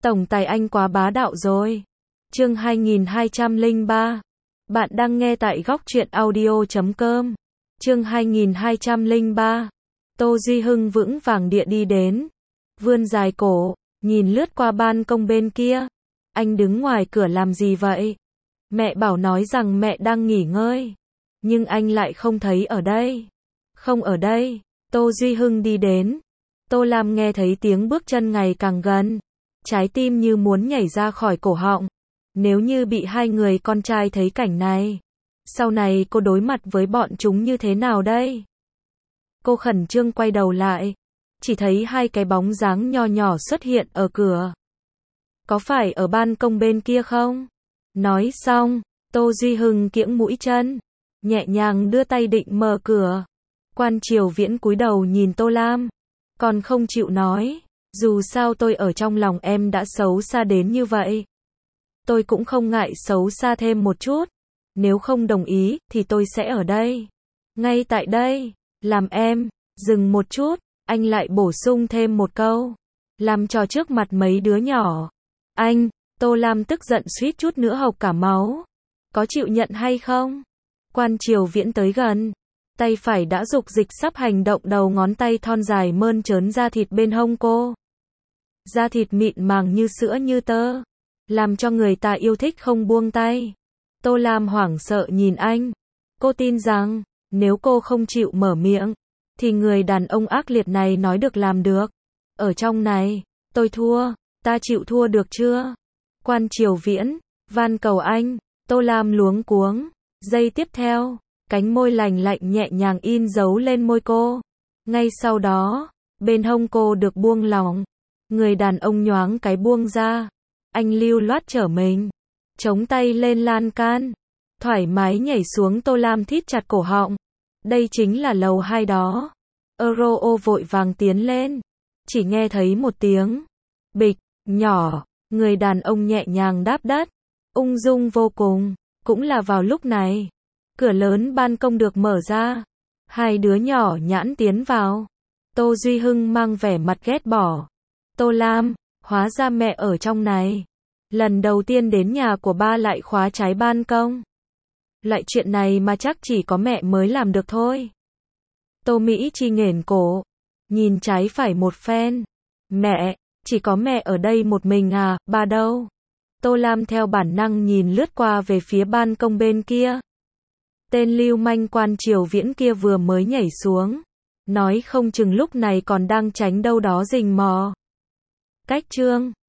Tổng tài anh quá bá đạo rồi. Chương 2203. Bạn đang nghe tại góc truyện audio.com. Chương 2203. Tô Duy Hưng vững vàng địa đi đến, vươn dài cổ, nhìn lướt qua ban công bên kia. Anh đứng ngoài cửa làm gì vậy? Mẹ bảo nói rằng mẹ đang nghỉ ngơi, nhưng anh lại không thấy ở đây. Không ở đây. Tô Duy Hưng đi đến. Tô Lam nghe thấy tiếng bước chân ngày càng gần, trái tim như muốn nhảy ra khỏi cổ họng. Nếu như bị hai người con trai thấy cảnh này, sau này cô đối mặt với bọn chúng như thế nào đây? Cô khẩn trương quay đầu lại, chỉ thấy hai cái bóng dáng nho nhỏ xuất hiện ở cửa. Có phải ở ban công bên kia không? Nói xong, Tô Duy Hưng kiễng mũi chân, nhẹ nhàng đưa tay định mở cửa. Quan Triều Viễn cúi đầu nhìn Tô Lam, còn không chịu nói, dù sao tôi ở trong lòng em đã xấu xa đến như vậy. Tôi cũng không ngại xấu xa thêm một chút, nếu không đồng ý thì tôi sẽ ở đây, ngay tại đây, làm em. Dừng một chút, anh lại bổ sung thêm một câu, làm trò trước mặt mấy đứa nhỏ. Anh, Tô Lam tức giận suýt chút nữa hộc cả máu. Có chịu nhận hay không? Quan Triều Viễn tới gần, tay phải đã dục dịch sắp hành động, đầu ngón tay thon dài mơn trớn da thịt bên hông cô. Da thịt mịn màng như sữa như tơ, làm cho người ta yêu thích không buông tay. Tô Lam hoảng sợ nhìn anh. Cô tin rằng, nếu cô không chịu mở miệng, thì người đàn ông ác liệt này nói được làm được. Ở trong này, tôi thua, ta chịu thua được chưa? Quan Triều Viễn, van cầu anh. Tô Lam luống cuống. Giây tiếp theo, cánh môi lành lạnh nhẹ nhàng in dấu lên môi cô. Ngay sau đó, bên hông cô được buông lỏng. Người đàn ông nhoáng cái buông ra. Anh lưu loát trở mình, chống tay lên lan can, thoải mái nhảy xuống. Tô Lam thít chặt cổ họng. Đây chính là lầu 2 đó. Euro vội vàng tiến lên, chỉ nghe thấy một tiếng bịch nhỏ, người đàn ông nhẹ nhàng đáp đất, ung dung vô cùng. Cũng là vào lúc này, cửa lớn ban công được mở ra, hai đứa nhỏ nhãn tiến vào. Tô Duy Hưng mang vẻ mặt ghét bỏ. Tô Lam, hóa ra mẹ ở trong này. Lần đầu tiên đến nhà của ba lại khóa trái ban công. Loại chuyện này mà chắc chỉ có mẹ mới làm được thôi. Tô Mỹ Chi nghển cổ, nhìn trái phải một phen. Mẹ, chỉ có mẹ ở đây một mình à, ba đâu? Tô Lam theo bản năng nhìn lướt qua về phía ban công bên kia. Tên lưu manh Quan Triều Viễn kia vừa mới nhảy xuống, nói không chừng lúc này còn đang tránh đâu đó rình mò. Cách chương